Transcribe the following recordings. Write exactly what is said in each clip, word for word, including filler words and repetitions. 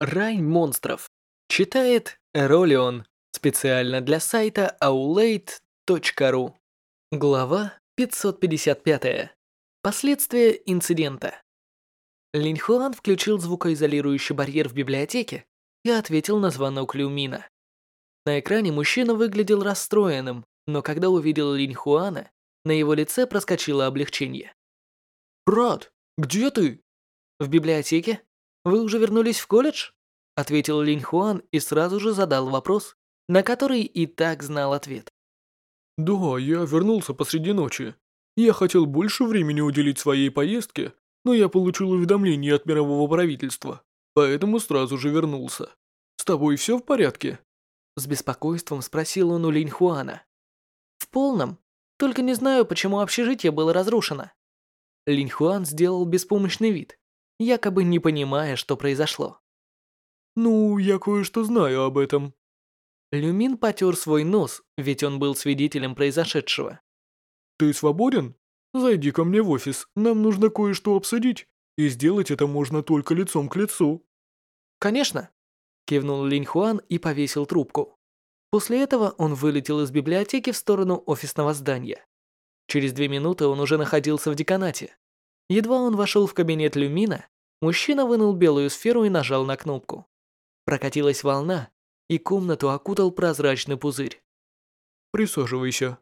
Рай монстров. Читает Эролион. Специально для сайта аулейт точка ру. Глава пятьсот пятьдесят пять. Последствия инцидента. Линь Хуан включил звукоизолирующий барьер в библиотеке и ответил на звонок Люмина. На экране мужчина выглядел расстроенным, но когда увидел Линь Хуана, на его лице проскочило облегчение. «Брат, где ты?» «В библиотеке? Вы уже вернулись в колледж?» Ответил Линь Хуан и сразу же задал вопрос, на который и так знал ответ. Да, я вернулся посреди ночи. Я хотел больше времени уделить своей поездке, но я получил уведомление от мирового правительства, поэтому сразу же вернулся. С тобой все в порядке? С беспокойством спросил он у Линь Хуана. В полном, только не знаю, почему общежитие было разрушено. Линь Хуан сделал беспомощный вид, якобы не понимая, что произошло. Ну, я кое-что знаю об этом. Люмин потер свой нос, ведь он был свидетелем произошедшего. Ты свободен? Зайди ко мне в офис, нам нужно кое-что обсудить, и сделать это можно только лицом к лицу. Конечно, кивнул Линь Хуан и повесил трубку. После этого он вылетел из библиотеки в сторону офисного здания. Через две минуты он уже находился в деканате. Едва он вошел в кабинет Люмина, мужчина вынул белую сферу и нажал на кнопку. Прокатилась волна, и комнату окутал прозрачный пузырь. Присаживайся.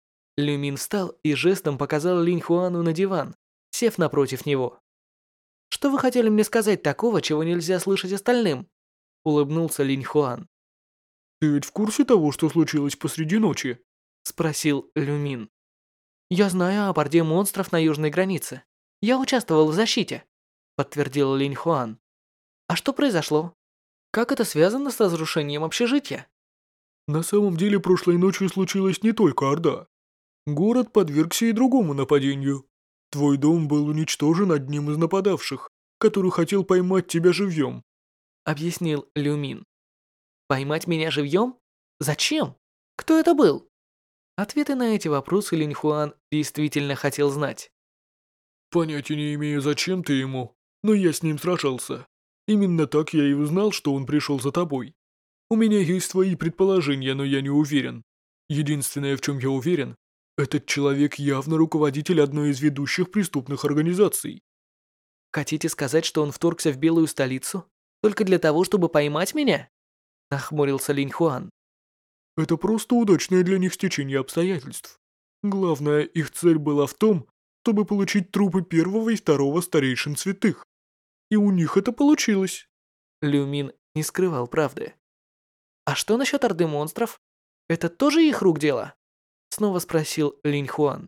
Люмин встал и жестом показал Линь Хуану на диван, сев напротив него. «Что вы хотели мне сказать такого, чего нельзя слышать остальным?» Улыбнулся Линь Хуан. Ты ведь в курсе того, что случилось посреди ночи? Спросил Люмин. «Я знаю о борде монстров на южной границе. Я участвовал в защите», подтвердил Линь Хуан. «А что произошло? Как это связано с разрушением общежития?» На самом деле прошлой ночью случилась не только Орда. Город подвергся и другому нападению. Твой дом был уничтожен одним из нападавших, который хотел поймать тебя живьем. Объяснил Люмин. «Поймать меня живьем? Зачем? Кто это был?» Ответы на эти вопросы Линь Хуан действительно хотел знать. Понятия не имею, зачем ты ему, но я с ним сражался. Именно так я и узнал, что он пришел за тобой. У меня есть свои предположения, но я не уверен. Единственное, в чем я уверен, этот человек явно руководитель одной из ведущих преступных организаций. «Хотите сказать, что он вторгся в Белую столицу только для того, чтобы поймать меня?» Нахмурился Линь Хуан. Это просто удачное для них стечение обстоятельств. Главное, их цель была в том, чтобы получить трупы первого и второго старейшин святых. И у них это получилось. Люмин не скрывал правды. «А что насчет Орды монстров? Это тоже их рук дело?» Снова спросил Линь Хуан.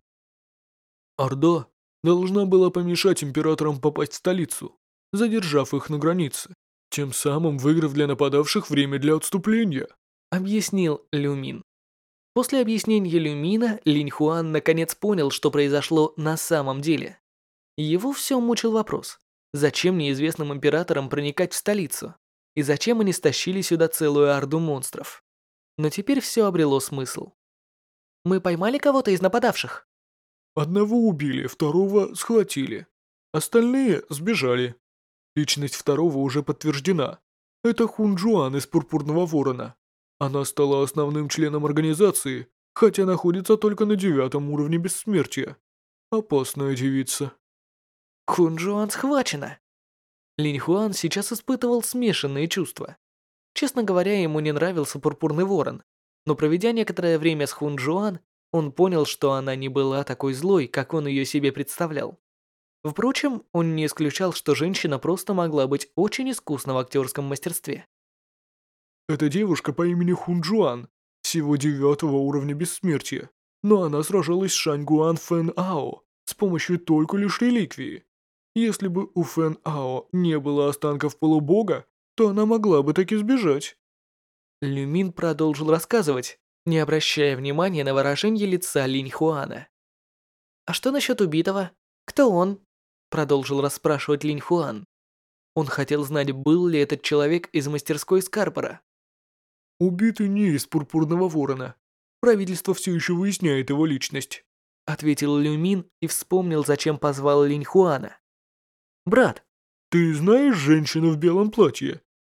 Орда должна была помешать императорам попасть в столицу, задержав их на границе, тем самым выиграв для нападавших время для отступления. Объяснил Люмин. После объяснения Люмина, Линь Хуан наконец понял, что произошло на самом деле. Его все мучил вопрос, зачем неизвестным императорам проникать в столицу, и зачем они стащили сюда целую орду монстров. Но теперь все обрело смысл. «Мы поймали кого-то из нападавших?» Одного убили, второго схватили. Остальные сбежали. Личность второго уже подтверждена. Это Хун Джуан из Пурпурного Ворона. Она стала основным членом организации, хотя находится только на девятом уровне бессмертия. Опасная девица. Хун Джуан схвачена. Линь Хуан сейчас испытывал смешанные чувства. Честно говоря, ему не нравился Пурпурный Ворон, но проведя некоторое время с Хун Джуан, он понял, что она не была такой злой, как он ее себе представлял. Впрочем, он не исключал, что женщина просто могла быть очень искусна в актерском мастерстве. Эта девушка по имени Хун Джуан, всего девятого уровня бессмертия, но она сражалась с Шаньгуан Фэн Ао с помощью только лишь реликвии. Если бы у Фэн Ао не было останков полубога, то она могла бы таки сбежать. Люмин продолжил рассказывать, не обращая внимания на выражение лица Линь Хуана. «А что насчет убитого? Кто он?» Продолжил расспрашивать Линь Хуан. Он хотел знать, был ли этот человек из мастерской Скарпора. Убитый не из Пурпурного Ворона. Правительство все еще выясняет его личность. Ответил Люмин и вспомнил, зачем позвал Линь Хуана. «Брат, ты знаешь женщину в белом платье?»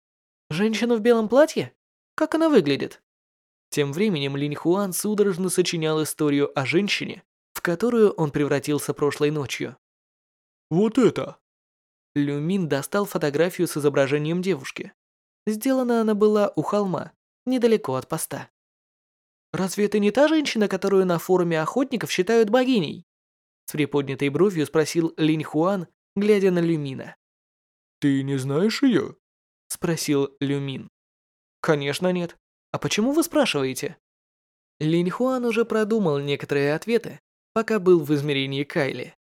Женщина в белом платье? Как она выглядит? Тем временем Линь Хуан судорожно сочинял историю о женщине, в которую он превратился прошлой ночью. Вот это! Лю Мин достал фотографию с изображением девушки. Сделана она была у холма, недалеко от поста. «Разве это не та женщина, которую на форуме охотников считают богиней?» С приподнятой бровью спросил Линь Хуан, глядя на Лю Мина. Ты не знаешь ее? Спросил Лю Мин. Конечно нет. А почему вы спрашиваете? Линь Хуан уже продумал некоторые ответы, пока был в измерении Кайли.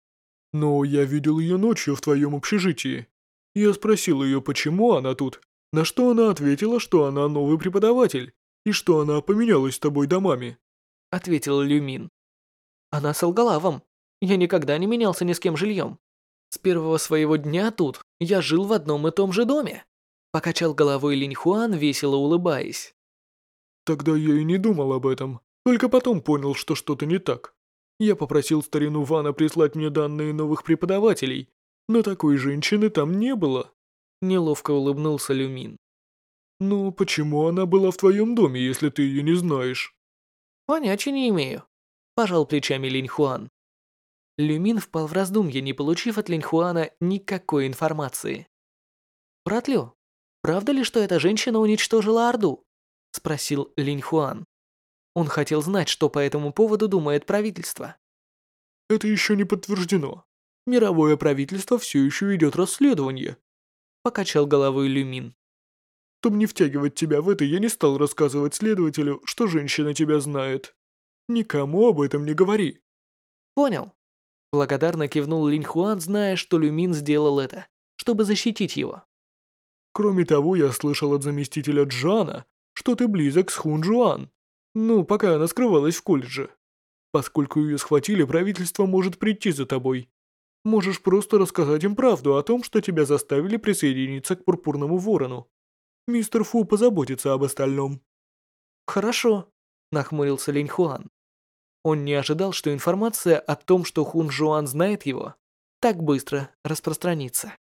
Но я видел ее ночью в твоем общежитии. Я спросил ее, почему она тут, на что она ответила, что она новый преподаватель, и что она поменялась с тобой домами. Ответил Лю Мин. Она солгала вам. Я никогда не менялся ни с кем жильем. С первого своего дня тут я жил в одном и том же доме. Покачал головой Линь Хуан, весело улыбаясь. Тогда я и не думал об этом, только потом понял, что что-то не так. Я попросил старину Вана прислать мне данные новых преподавателей, но такой женщины там не было. Неловко улыбнулся Лю Мин. Ну, почему она была в твоем доме, если ты ее не знаешь? Понятия не имею. Пожал плечами Линь Хуан. Лю Мин впал в раздумье, не получив от Линь Хуана никакой информации. «Брат Лю, правда ли, что эта женщина уничтожила Орду?» – спросил Линь Хуан. Он хотел знать, что по этому поводу думает правительство. Это еще не подтверждено. Мировое правительство все еще ведет расследование. Покачал головой Лю Мин. Чтобы не втягивать тебя в это, я не стал рассказывать следователю, что женщина тебя знает. Никому об этом не говори. Понял. Благодарно кивнул Линь Хуан, зная, что Лю Мин сделал это, чтобы защитить его. Кроме того, я слышал от заместителя Джана, что ты близок с Хун Жуан. Ну, пока она скрывалась в колледже. Поскольку ее схватили, правительство может прийти за тобой. Можешь просто рассказать им правду о том, что тебя заставили присоединиться к Пурпурному Ворону. Мистер Фу позаботится об остальном. Хорошо, нахмурился Линь Хуан. Он не ожидал, что информация о том, что Хун Жуан знает его, так быстро распространится.